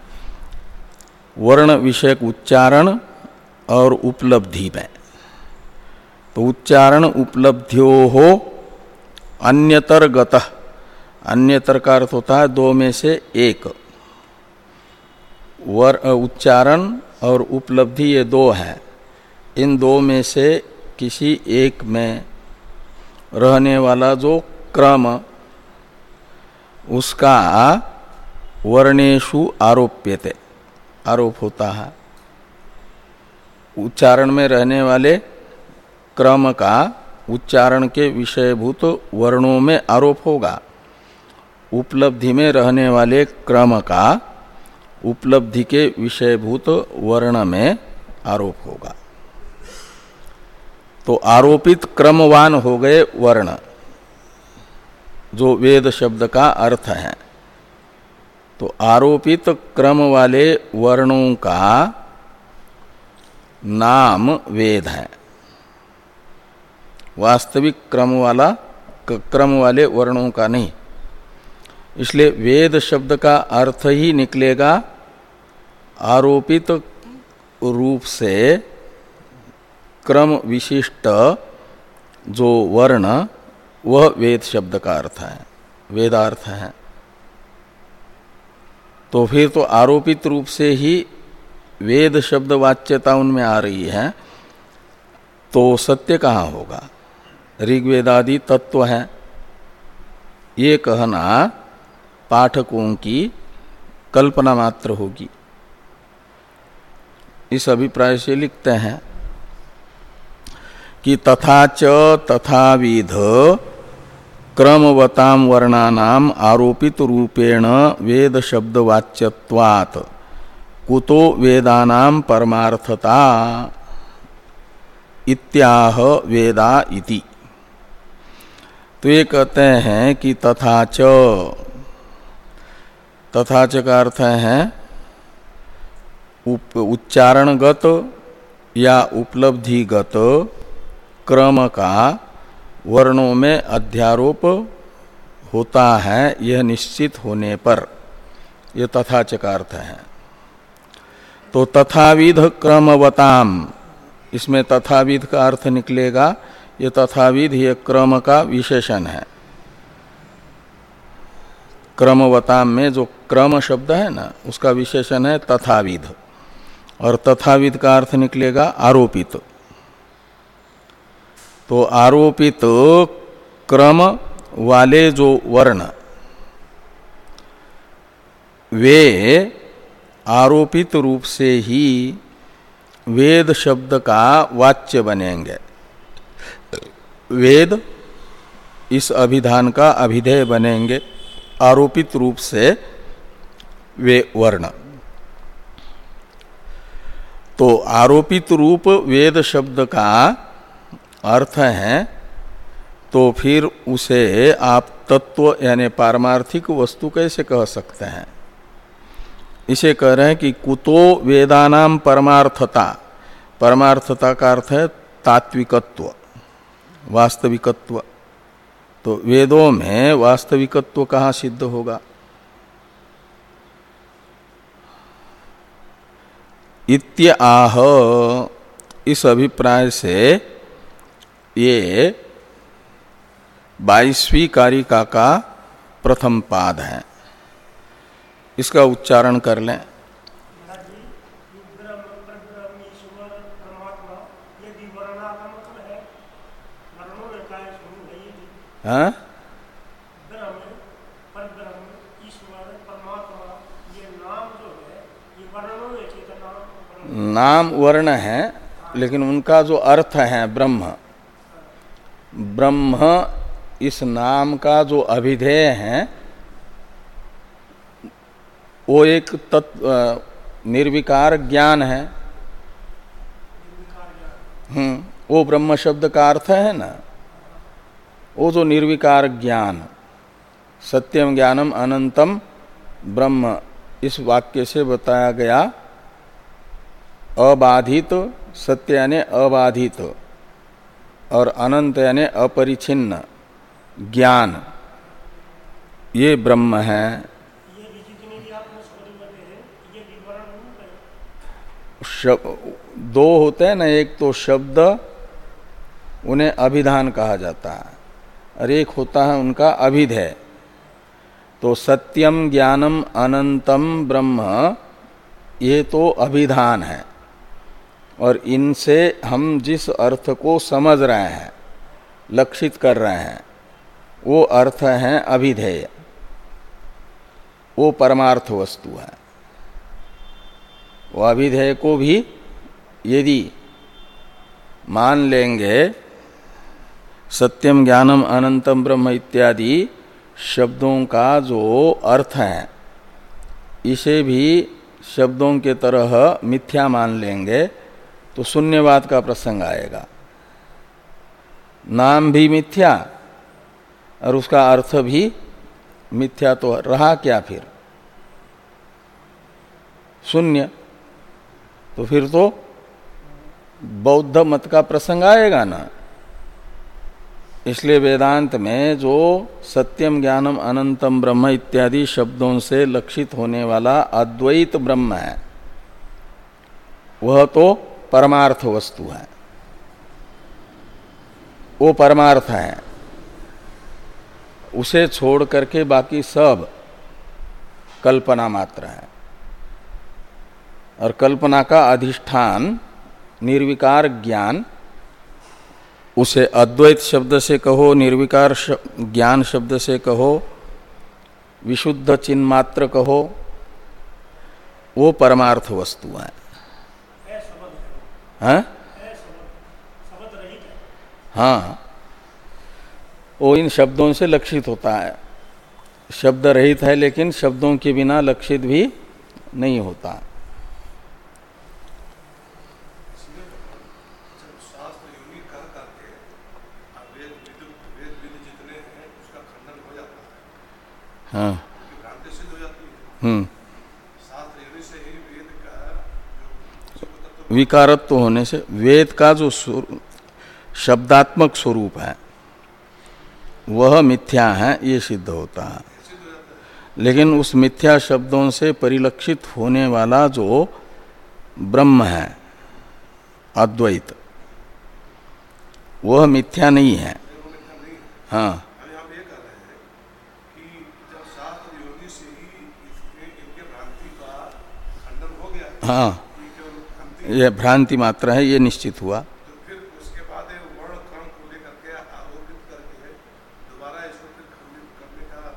वर्ण विषयक उच्चारण और उपलब्धि में। तो उच्चारण उपलब्धियो हो अन्यतर गतः, अन्यतर का अर्थ होता है दो में से एक। वर उच्चारण और उपलब्धि ये दो है, इन दो में से किसी एक में रहने वाला जो क्रम, उसका वर्णेषु आरोप्यते, आरोप होता है। उच्चारण में रहने वाले क्रम का उच्चारण के विषयभूत वर्णों में आरोप होगा, उपलब्धि में रहने वाले क्रम का उपलब्धि के विषयभूत वर्ण में आरोप होगा। तो आरोपित क्रमवान हो गए वर्ण, जो वेद शब्द का अर्थ है। तो आरोपित क्रम वाले वर्णों का नाम वेद है, वास्तविक क्रम वाला क्रम वाले वर्णों का नहीं। इसलिए वेद शब्द का अर्थ ही निकलेगा आरोपित रूप से क्रम विशिष्ट जो वर्ण, वह वेद शब्द का अर्थ है, वेदार्थ है। तो फिर तो आरोपित रूप से ही वेद शब्द वाच्यता उनमें आ रही है, तो सत्य कहाँ होगा? ऋग्वेदादि तत्व है, ये कहना पाठकों की कल्पना मात्र होगी। इस अभिप्राय से लिखते हैं कि तथा च तथाविध क्रमवताम वर्णानाम आरोपित रूपेण वेद शब्द वाच्यत्वात् कुतो वेदानाम परमार्थता इत्याह वेदा इति। तो ये कहते हैं कि तथा च, तथा च का अर्थ है उच्चारणगत या उपलब्धिगत क्रम का वर्णों में अध्यारोप होता है, यह निश्चित होने पर, यह तथा च का अर्थ है। तो तथाविध क्रमवताम, इसमें तथाविध का अर्थ निकलेगा, ये तथाविध ये क्रम का विशेषण है। क्रमवताम में जो क्रम शब्द है ना, उसका विशेषण है तथाविध, और तथाविध का अर्थ निकलेगा आरोपित। तो आरोपित क्रम वाले जो वर्ण, वे आरोपित रूप से ही वेद शब्द का वाच्य बनेंगे, वेद इस अभिधान का अभिधेय बनेंगे, आरोपित रूप से वे वर्ण। तो आरोपित रूप वेद शब्द का अर्थ है, तो फिर उसे आप तत्व यानी पारमार्थिक वस्तु कैसे कह सकते हैं? इसे कह रहे हैं कि कुतो वेदानाम परमार्थता। परमार्थता का अर्थ है तात्विकत्व, वास्तविकत्व। तो वेदों में वास्तविकत्व कहाँ सिद्ध होगा? इत्य आह, इस अभिप्राय से ये बाईसवीं कारिका का प्रथम पाद है। इसका उच्चारण कर लें। हाँ? नाम वर्ण है, लेकिन उनका जो अर्थ है ब्रह्म, ब्रह्म इस नाम का जो अभिधेय है वो एक तत्व निर्विकार ज्ञान है। हम्म वो ब्रह्म शब्द का अर्थ है ना, वो जो निर्विकार ज्ञान, सत्यम ज्ञानम अनंतम ब्रह्म, इस वाक्य से बताया गया अबाधित, सत्य यानी अबाधित, और अनंत यानी अपरिछिन्न ज्ञान, ये ब्रह्म है। शब, दो होते हैं ना, एक तो शब्द, उन्हें अभिधान कहा जाता है, और एक होता है उनका अभिधेय। तो सत्यम ज्ञानम अनंतम ब्रह्म, ये तो अभिधान है, और इनसे हम जिस अर्थ को समझ रहे हैं, लक्षित कर रहे हैं, वो अर्थ है अभिधेय, वो परमार्थ वस्तु है। वो अभिधेय को भी यदि मान लेंगे, सत्यम ज्ञानम अनंतम ब्रह्म इत्यादि शब्दों का जो अर्थ है, इसे भी शब्दों के तरह मिथ्या मान लेंगे, तो शून्यवाद का प्रसंग आएगा। नाम भी मिथ्या और उसका अर्थ भी मिथ्या, तो रहा क्या फिर? शून्य। तो फिर तो बौद्ध मत का प्रसंग आएगा ना। इसलिए वेदांत में जो सत्यम ज्ञानम अनंतम ब्रह्म इत्यादि शब्दों से लक्षित होने वाला अद्वैत ब्रह्म है, वह तो परमार्थ वस्तु है, वो परमार्थ है। उसे छोड़ करके बाकी सब कल्पना मात्र है, और कल्पना का अधिष्ठान निर्विकार ज्ञान, उसे अद्वैत शब्द से कहो, निर्विकार ज्ञान शब्द से कहो, विशुद्ध चिन्मात्र कहो, वो परमार्थ वस्तु है। हाँ? हाँ, वो इन शब्दों से लक्षित होता है। शब्द रहित है, लेकिन शब्दों के बिना लक्षित भी नहीं होता। हाँ। हम्म विकारत्व होने से वेद का जो शब्दात्मक स्वरूप है वह मिथ्या है, ये सिद्ध होता है। लेकिन उस मिथ्या शब्दों से परिलक्षित होने वाला जो ब्रह्म है अद्वैत, वह मिथ्या नहीं है। हाँ, हाँ, यह भ्रांति मात्र है, ये निश्चित हुआ। तो फिर उसके बाद वर्ण क्रम को लेकर के आरोपित करके दोबारा इसको फिर खंडित करने का,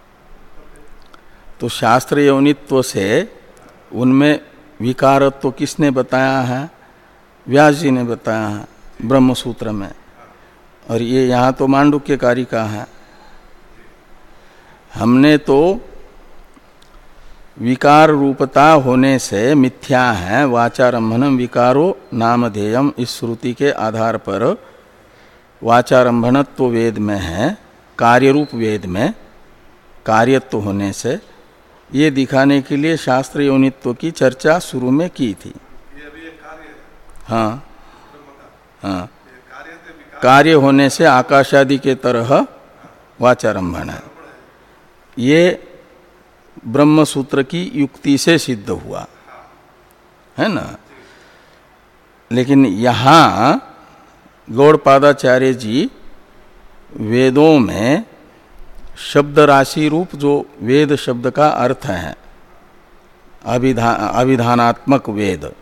तो शास्त्र यौनित्व से उनमें विकारत्व किसने बताया है? व्यास जी ने बताया है ब्रह्म सूत्र में, और ये यहाँ तो मांडुक्य कारिका है। हमने तो विकार रूपता होने से मिथ्या है। वाचारंभनम विकारो नामधेयम, इस श्रुति के आधार पर वाचारंभनत्व वेद में है, कार्यरूप वेद में कार्यत्व होने से, ये दिखाने के लिए शास्त्र योनित्व की चर्चा शुरू में की थी। ये भी एक कार्य है। हाँ ब्रह्म का हाँ, ये कार्य से विकार कार्य होने से आकाशादि के तरह वाचारंभन है। ये ब्रह्म सूत्र की युक्ति से सिद्ध हुआ है ना। लेकिन यहाँ गौड़पादाचार्य जी वेदों में शब्द राशि रूप जो वेद शब्द का अर्थ है, अभिधान अभिधानात्मक वेद,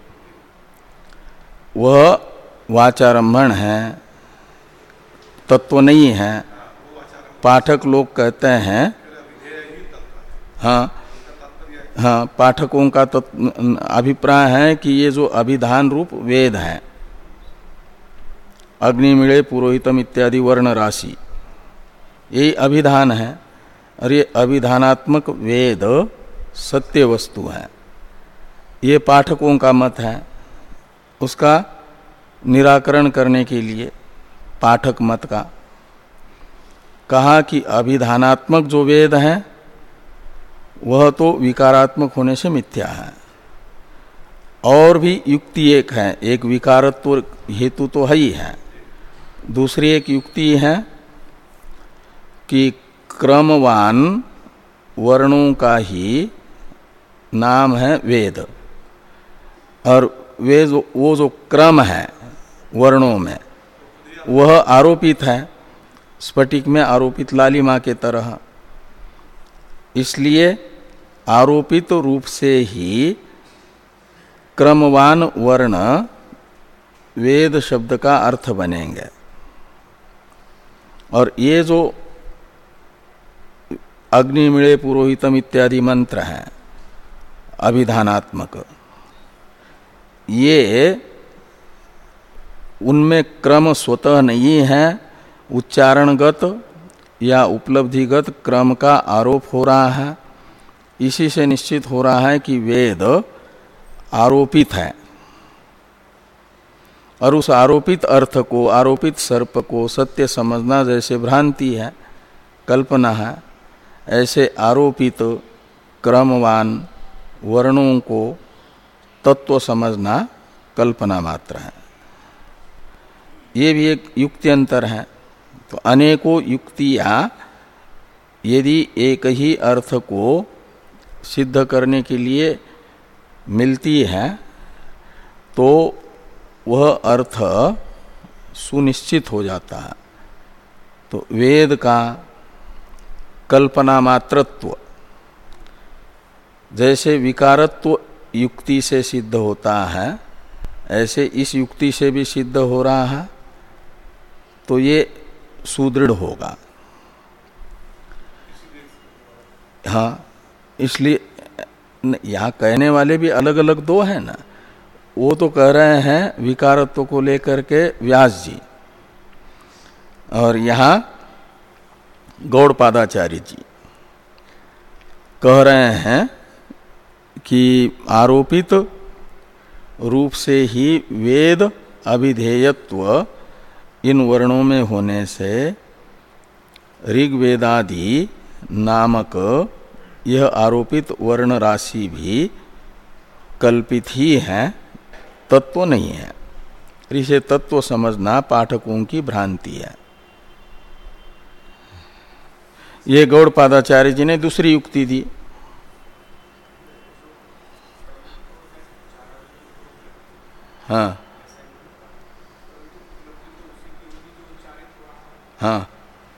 वह वाचारंभण है, तत्व नहीं है। पाठक लोग कहते हैं, हाँ हाँ, पाठकों का अभिप्राय है कि ये जो अभिधान रूप वेद है, अग्निमिळे पुरोहितम इत्यादि वर्ण राशि, यही अभिधान है। और ये अभिधानात्मक वेद सत्य वस्तु है, ये पाठकों का मत है। उसका निराकरण करने के लिए पाठक मत का कहा कि अभिधानात्मक जो वेद है वह तो विकारात्मक होने से मिथ्या है। और भी युक्ति एक है, एक विकारत्व हेतु तो है ही है, दूसरी एक युक्ति है कि क्रमवान वर्णों का ही नाम है वेद, और वे जो वो जो क्रम है वर्णों में वह आरोपित है, स्फटिक में आरोपित लालिमा के तरह। इसलिए आरोपित रूप से ही क्रमवान वर्ण वेद शब्द का अर्थ बनेंगे। और ये जो अग्निमिळे पुरोहितम इत्यादि मंत्र हैं अभिधानात्मक, ये उनमें क्रम स्वतः नहीं है, उच्चारणगत या उपलब्धिगत क्रम का आरोप हो रहा है। इसी से निश्चित हो रहा है कि वेद आरोपित है, और उस आरोपित अर्थ को, आरोपित सर्प को सत्य समझना जैसे भ्रांति है, कल्पना है, ऐसे आरोपित क्रमवान वर्णों को तत्व समझना कल्पना मात्र है। ये भी एक युक्त्यंतर है। तो अनेकों युक्तियां यदि एक ही अर्थ को सिद्ध करने के लिए मिलती है तो वह अर्थ सुनिश्चित हो जाता है। तो वेद का कल्पना मात्रत्व जैसे विकारत्व युक्ति से सिद्ध होता है, ऐसे इस युक्ति से भी सिद्ध हो रहा है, तो ये सुदृढ़ होगा। हाँ, इसलिए यहाँ कहने वाले भी अलग अलग दो हैं ना। वो तो कह रहे हैं विकारत्व को लेकर के व्यास जी, और यहाँ गौड़पादाचार्य जी कह रहे हैं कि आरोपित रूप से ही वेद अभिधेयत्व इन वर्णों में होने से ऋग्वेदादि नामक यह आरोपित वर्ण राशि भी कल्पित ही है, तत्व नहीं है। इसे तत्व समझना पाठकों की भ्रांति है। ये गौड़पादाचार्य जी ने दूसरी युक्ति दी। हाँ हाँ,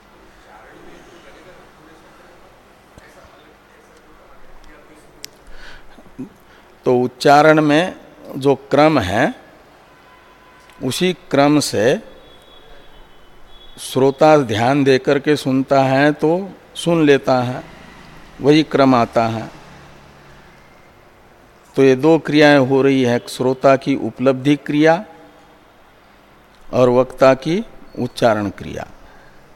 तो उच्चारण में जो क्रम है उसी क्रम से श्रोता ध्यान देकर के सुनता है तो सुन लेता है, वही क्रम आता है। तो ये दो क्रियाएं हो रही है, श्रोता की उपलब्धि क्रिया और वक्ता की उच्चारण क्रिया।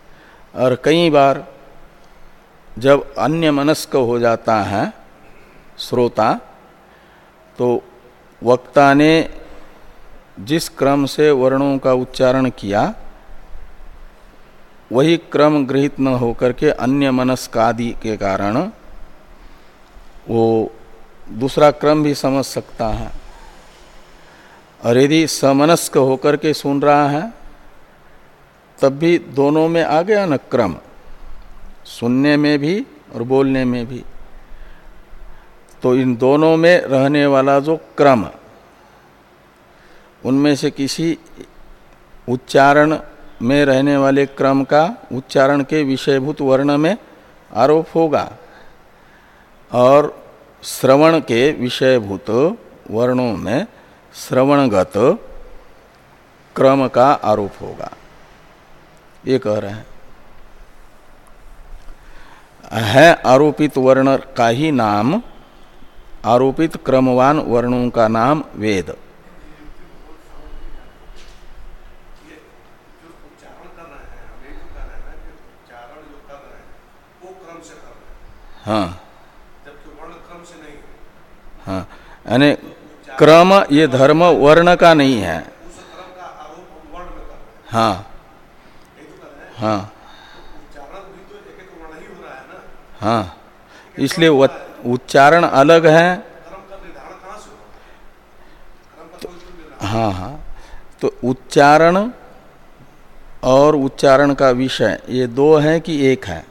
और कई बार जब अन्य मनस्क हो जाता है श्रोता, तो वक्ता ने जिस क्रम से वर्णों का उच्चारण किया वही क्रम गृहीत न होकर के अन्य मनस्कादि के कारण वो दूसरा क्रम भी समझ सकता है। और यदि समनस्क होकर के सुन रहा है तब भी दोनों में आ गया न क्रम, सुनने में भी और बोलने में भी। तो इन दोनों में रहने वाला जो क्रम, उनमें से किसी उच्चारण में रहने वाले क्रम का उच्चारण के विषयभूत वर्ण में आरोप होगा और श्रवण के विषयभूत वर्णों में श्रवणगत क्रम का आरोप होगा, ये कह रहे हैं। है आरोपित वर्ण का ही नाम, आरोपित क्रमवान वर्णों का नाम वेद। हाँ, जबकि वर्ण क्रम से नहीं है। हाँ, यानी क्रम ये धर्म वर्ण का नहीं है। उस क्रम का आरोप हम वर्ण में कर रहे हैं। हाँ यही तो कर रहे हैं। हाँ तो उच्चारण भी तो एक एक वर्ण ही हो रहा है ना। हाँ, इसलिए उच्चारण अलग है। क्रम का निर्धारण कहाँ से होगा? क्रम का कोई तो निर्धारण। हाँ हाँ, तो उच्चारण और उच्चारण का विषय ये दो है कि एक है?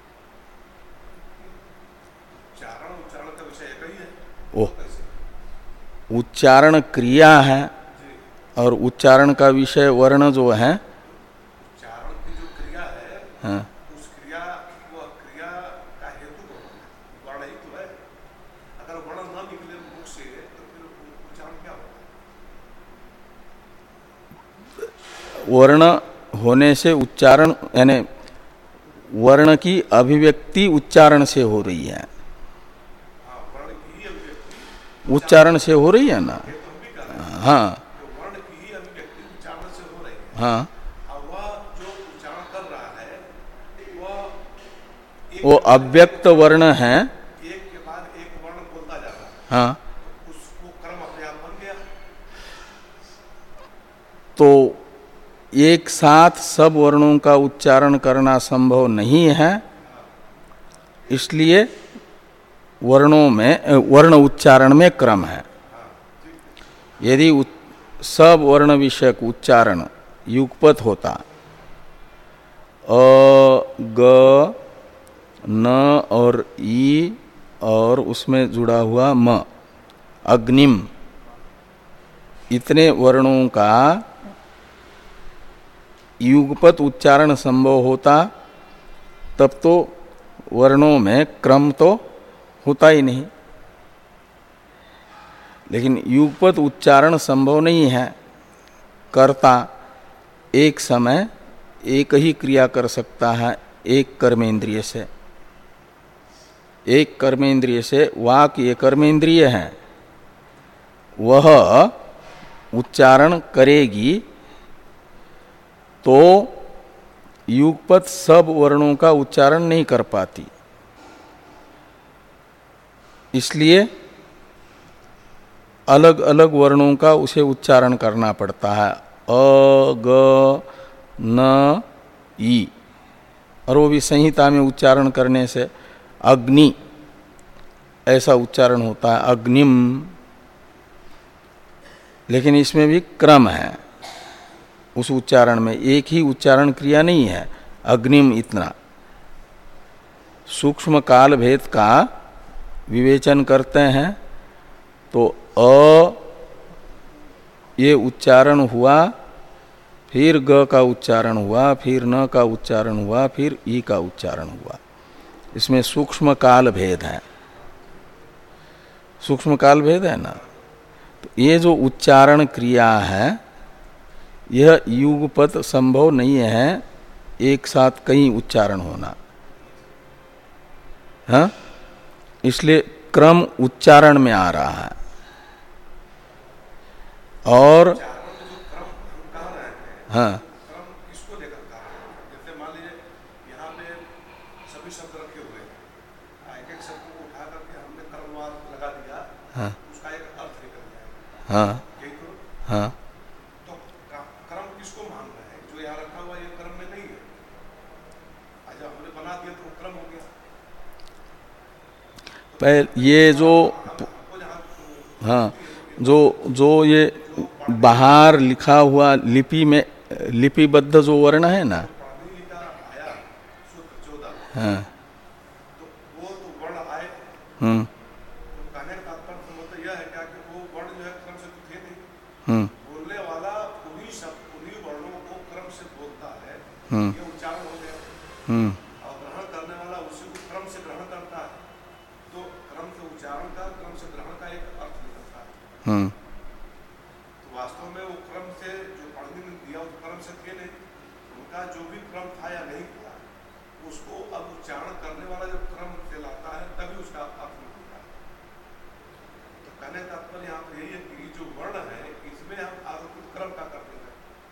ओह, उच्चारण क्रिया है और उच्चारण का विषय वर्ण जो है। उच्चारण की जो क्रिया है, हाँ, उस क्रिया वो क्रिया का हेतु तो वर्ण ही तो है। अगर वर्ण न निकले मुख से तो फिर उच्चारण क्या होगा? वर्ण होने से उच्चारण, यानी वर्ण की अभिव्यक्ति उच्चारण से हो रही है। उच्चारण से हो रही है ना। हाँ वर्ण की ही अभिव्यक्ति उच्चारण से हो रही है। हाँ, अब वह जो उच्चारण कर रहा है वह वो अव्यक्त वर्ण है। एक के बाद एक वर्ण बोलता जा रहा है। हाँ, तो उसको क्रम अपने आप बन गया। तो एक साथ सब वर्णों का उच्चारण करना संभव नहीं है, इसलिए वर्णों में वर्ण उच्चारण में क्रम है। यदि सब वर्ण विषयक उच्चारण युगपत होता, अ ग न और ई और उसमें जुड़ा हुआ म, अग्निम, इतने वर्णों का युगपत उच्चारण संभव होता, तब तो वर्णों में क्रम तो होता ही नहीं। लेकिन युगपत उच्चारण संभव नहीं है। कर्ता एक समय एक ही क्रिया कर सकता है एक कर्मेंद्रिय से। एक कर्मेंद्रिय से, वाक ये कर्मेंद्रिय है, वह उच्चारण करेगी तो युगपत सब वर्णों का उच्चारण नहीं कर पाती। इसलिए अलग अलग वर्णों का उसे उच्चारण करना पड़ता है। अ ग न ई, और वो भी संहिता में उच्चारण करने से अग्नि ऐसा उच्चारण होता है, अग्निम। लेकिन इसमें भी क्रम है, उस उच्चारण में एक ही उच्चारण क्रिया नहीं है। अग्निम इतना सूक्ष्म काल भेद का विवेचन करते हैं तो अ ये उच्चारण हुआ, फिर ग का उच्चारण हुआ, फिर न का उच्चारण हुआ, फिर ई का उच्चारण हुआ। इसमें सूक्ष्म काल भेद है। सूक्ष्म काल भेद है ना। तो ये जो उच्चारण क्रिया है यह युगपत संभव नहीं है, एक साथ कई उच्चारण होना। हाँ, इसलिए क्रम उच्चारण में आ रहा है। और हाँ, क्रम किसको लेकर कहा? जैसे मान लीजिए यहाँ पे सभी शब्द रखे हुए हैं, एक एक शब्द को उठा करके हमने क्रमवार लगा हाँ उसका एक अर्थ निकल जाएगा। हाँ यही तो। हाँ तो कर्म किसको मान रहे हैं? जो यहाँ रखा हुआ ये कर्म में नहीं है। आज हमने बना दिया तो कर्म हो गया। पहले ये जो हाँ जो जो ये बाहर लिखा हुआ लिपि में लिपिबद्ध जो वर्ण है ना, हाँ तो वो तो वर्ण आए। हम्म तो कहने का तात्पर्य मतलब यह है क्या कि वो वर्ण जो है क्रम से तो थे नहीं। हम्म बोलने वाला उन्हीं शब्द उन्हीं वर्णों को क्रम से बोलता है, हम्म ये उच्चारण हो गया। हम्म और ग्रहण करने वाला उसी को क्रम से ग्रहण करता है, तो क्रम से उच्चारण का क्रम से ग्रहण का एक अर्थ निकलता है। हम्म तो वास्तव में वो क्रम से जो पढ़ने ने दिया उस क्रम से थे नहीं, उनका जो भी क्रम था या नहीं था उसको अब उच्चारण करने वाला जब क्रम कहलाता है तभी उसका अर्थ निकलता है। तो कहने का तात्पर्य यहाँ पर यही है कि जो वर्ण है इसमें हम आरोपित क्रम का कर देंगे।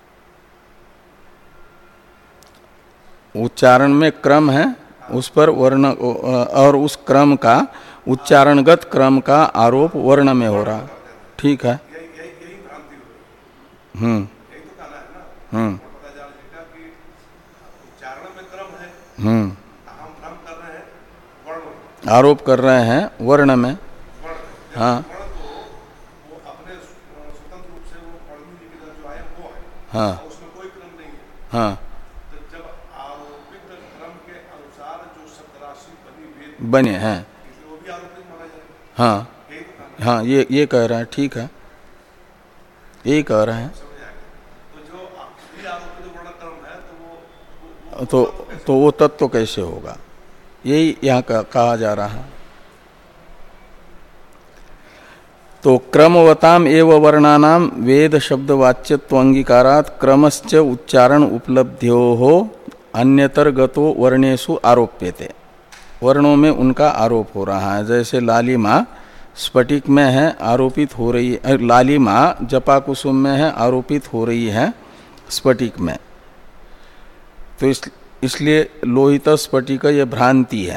उच्चारण में क्रम है, उस पर वर्ण और उस क्रम का उच्चारणगत क्रम का आरोप वर्ण में हो रहा। ठीक है। यही यही यही भ्रांति हो रही। हम्म यही तो कहना है ना। हम्म पता जान लिखा कि उच्चारण में क्रम है, हम्म हम भ्रम कर रहे हैं वर्ण आरोप कर रहे हैं वर्ण में। वर्ण हाँ वर्ण तो वो अपने स्वतंत्र रूप से वो पढ़ने लिखे जो आए वो है। हाँ और उसमें कोई क्रम नहीं है। हाँ तो जब आरोपित क्रम के अनुसार जो शब्द राशि बनी वेद बने हैं, इसलिए वो भी आरोपित माना जाएगा। हाँ यही तो कहना है। हाँ ये ये कह रहे हैं। ठीक है, यही कह रहे हैं। समझ आएगा। तो जो भी आरोपित वर्ण क्रम है तो वो, वो, वो तो तो वो तत्व कैसे होगा, यही यहाँ कहा जा रहा है। तो क्रमवताम एव वर्णानाम वेद शब्द वाच्यत्व अंगीकारात् क्रमश्च उच्चारण उपलब्ध्यो हो अन्यतरगतो वर्णेषु आरोप्यते। वर्णों में उनका आरोप हो रहा है। जैसे लालिमा स्फटिक में है आरोपित हो रही है, लालिमा जपा कुसुम में है आरोपित हो रही है स्फटिक में। तो इस इसलिए लोहित स्फटिक ये भ्रांति है।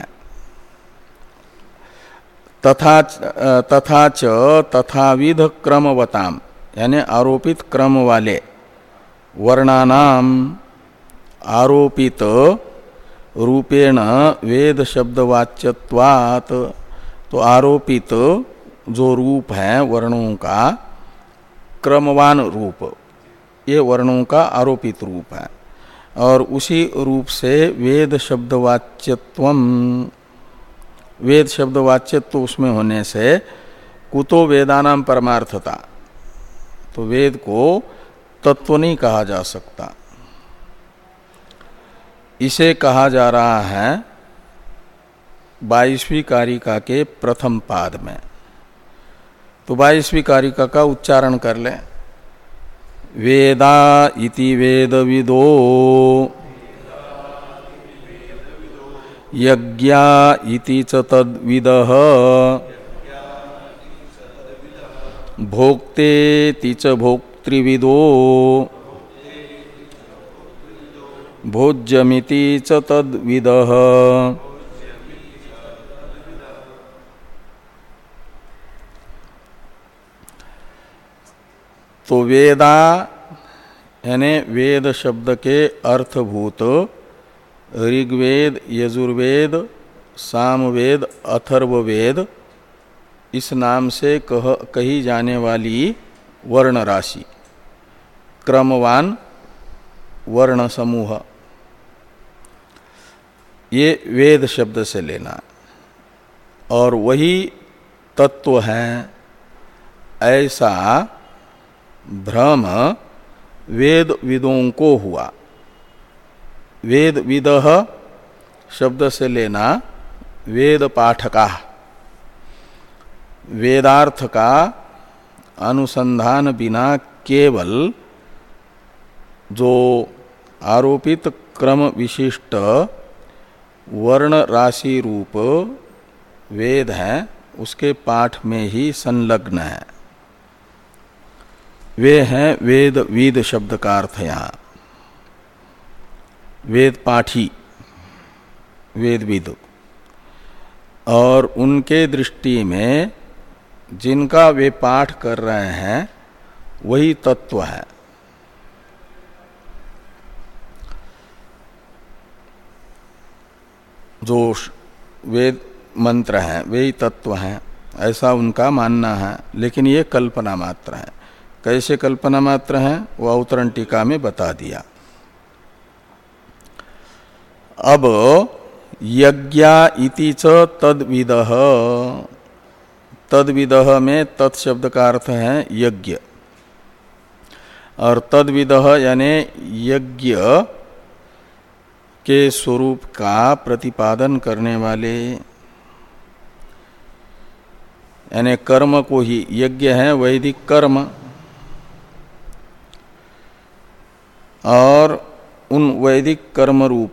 तथा तथा च तथाविध क्रमवताम यानी आरोपित क्रम वाले वर्णानाम आरोपित रूपेण वेद शब्दवाच्यत्वात्। तो आरोपित जो रूप है वर्णों का क्रमवान रूप, ये वर्णों का आरोपित रूप है। और उसी रूप से वेद शब्दवाच्यत्वम, वेद शब्दवाच्यत्व उसमें होने से कुतो वेदानाम परमार्थता, तो वेद को तत्व नहीं कहा जा सकता। इसे कहा जा रहा है बाईसवीं कारिका के प्रथम पाद में। तो बाईसवीं कारिका का उच्चारण कर ले। वेदा इति वेदविदो यज्ञा इति च तद्विदः भोक्तेति च भोक्तृविदो भोज्यमिति च तद्विदः। तो वेदा यानी वेद शब्द के अर्थभूत ऋग्वेद, यजुर्वेद, सामवेद, अथर्ववेद इस नाम से कह कही जाने वाली वर्ण राशि, क्रमवान वर्ण समूह, ये वेद शब्द से लेना। और वही तत्व है ऐसा भ्रम वेद विदों को हुआ। वेद विदः शब्द से लेना वेद पाठका, वेदार्थ का अनुसंधान बिना केवल जो आरोपित क्रम विशिष्ट वर्ण राशि रूप वेद है उसके पाठ में ही संलग्न है, वे हैं वेद विद शब्द का अर्थ यहाँ वेद पाठी, वेद विद। और उनके दृष्टि में जिनका वे पाठ कर रहे हैं वही तत्व है। जो वेद मंत्र हैं वे ही तत्व हैं, ऐसा उनका मानना है। लेकिन ये कल्पना मात्र है। कैसे कल्पना मात्र है वो अवतरण टीका में बता दिया। अब यज्ञा इति च तद्विदः, तद्विदः में तत्शब्द का अर्थ है यज्ञ, और तद्विदः यानी यज्ञ के स्वरूप का प्रतिपादन करने वाले, यानी कर्म को ही, यज्ञ है वैदिक कर्म, और उन वैदिक कर्म रूप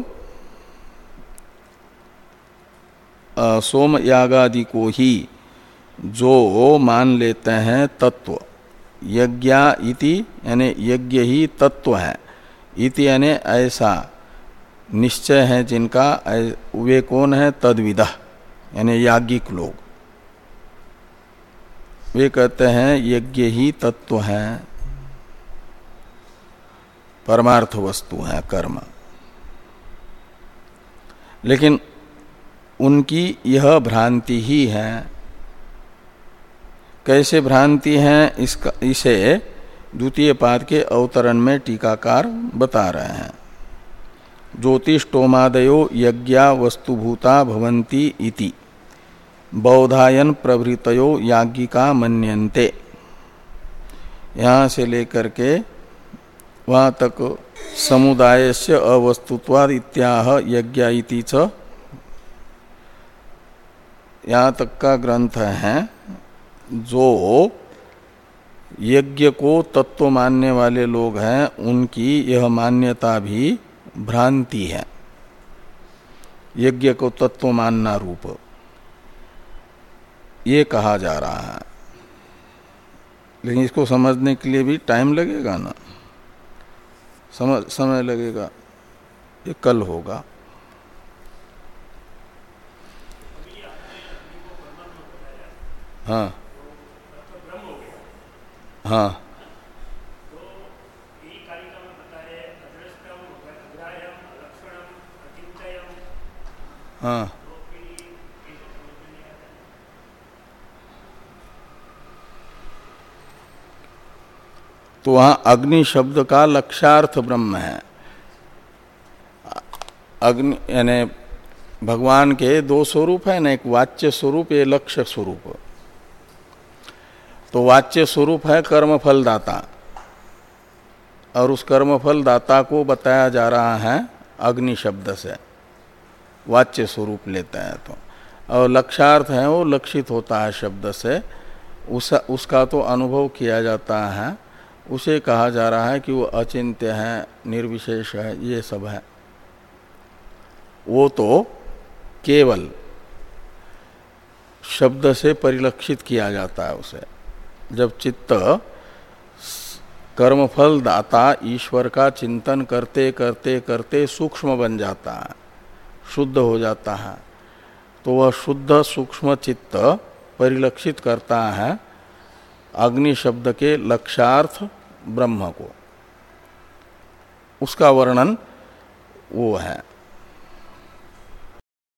सोम यागादि को ही जो मान लेते हैं तत्व, यज्ञा इति यानी यज्ञ ही तत्व है, इति यानी ऐसा निश्चय है जिनका, वे कौन है? तद्विदः यानी याज्ञिक लोग। वे कहते हैं यज्ञ ही तत्व है, परमार्थ वस्तु है कर्म। लेकिन उनकी यह भ्रांति ही है। कैसे भ्रांति है इसका, इसे द्वितीय पाद के अवतरण में टीकाकार बता रहे हैं। ज्योतिष्टोमादयो यज्ञा वस्तुभूता भवन्ति इति बौधायन प्रभृतयो याज्ञिका मन्यन्ते। यहाँ से लेकर के वहाँ तक समुदायस्य अवस्तुत्वाद इत्याह यज्ञा इति च, यहाँ तक का ग्रंथ है। जो यज्ञ को तत्व मानने वाले लोग हैं उनकी यह मान्यता भी भ्रांति है, यज्ञ को तत्व मानना रूप, ये कहा जा रहा है। लेकिन इसको समझने के लिए भी टाइम लगेगा ना, समझ समय लगेगा, ये कल होगा। हाँ हाँ हाँ तो वहां अग्नि शब्द का लक्ष्यार्थ ब्रह्म है। अग्नि यानी भगवान के दो स्वरूप है ना, एक वाच्य स्वरूप, एक लक्ष्य स्वरूप। तो वाच्य स्वरूप है कर्मफल दाता, और उस कर्मफल दाता को बताया जा रहा है अग्नि शब्द से, वाच्य स्वरूप लेता है तो। और लक्ष्यार्थ है वो लक्षित होता है शब्द से, उस उसका तो अनुभव किया जाता है, उसे कहा जा रहा है कि वो अचिंत्य है, निर्विशेष है, ये सब है। वो तो केवल शब्द से परिलक्षित किया जाता है उसे। जब चित्त कर्मफल दाता ईश्वर का चिंतन करते करते करते सूक्ष्म बन जाता है, शुद्ध हो जाता है, तो वह शुद्ध सूक्ष्म चित्त परिलक्षित करता है अग्नि शब्द के लक्ष्यार्थ ब्रह्म को। उसका वर्णन वो है।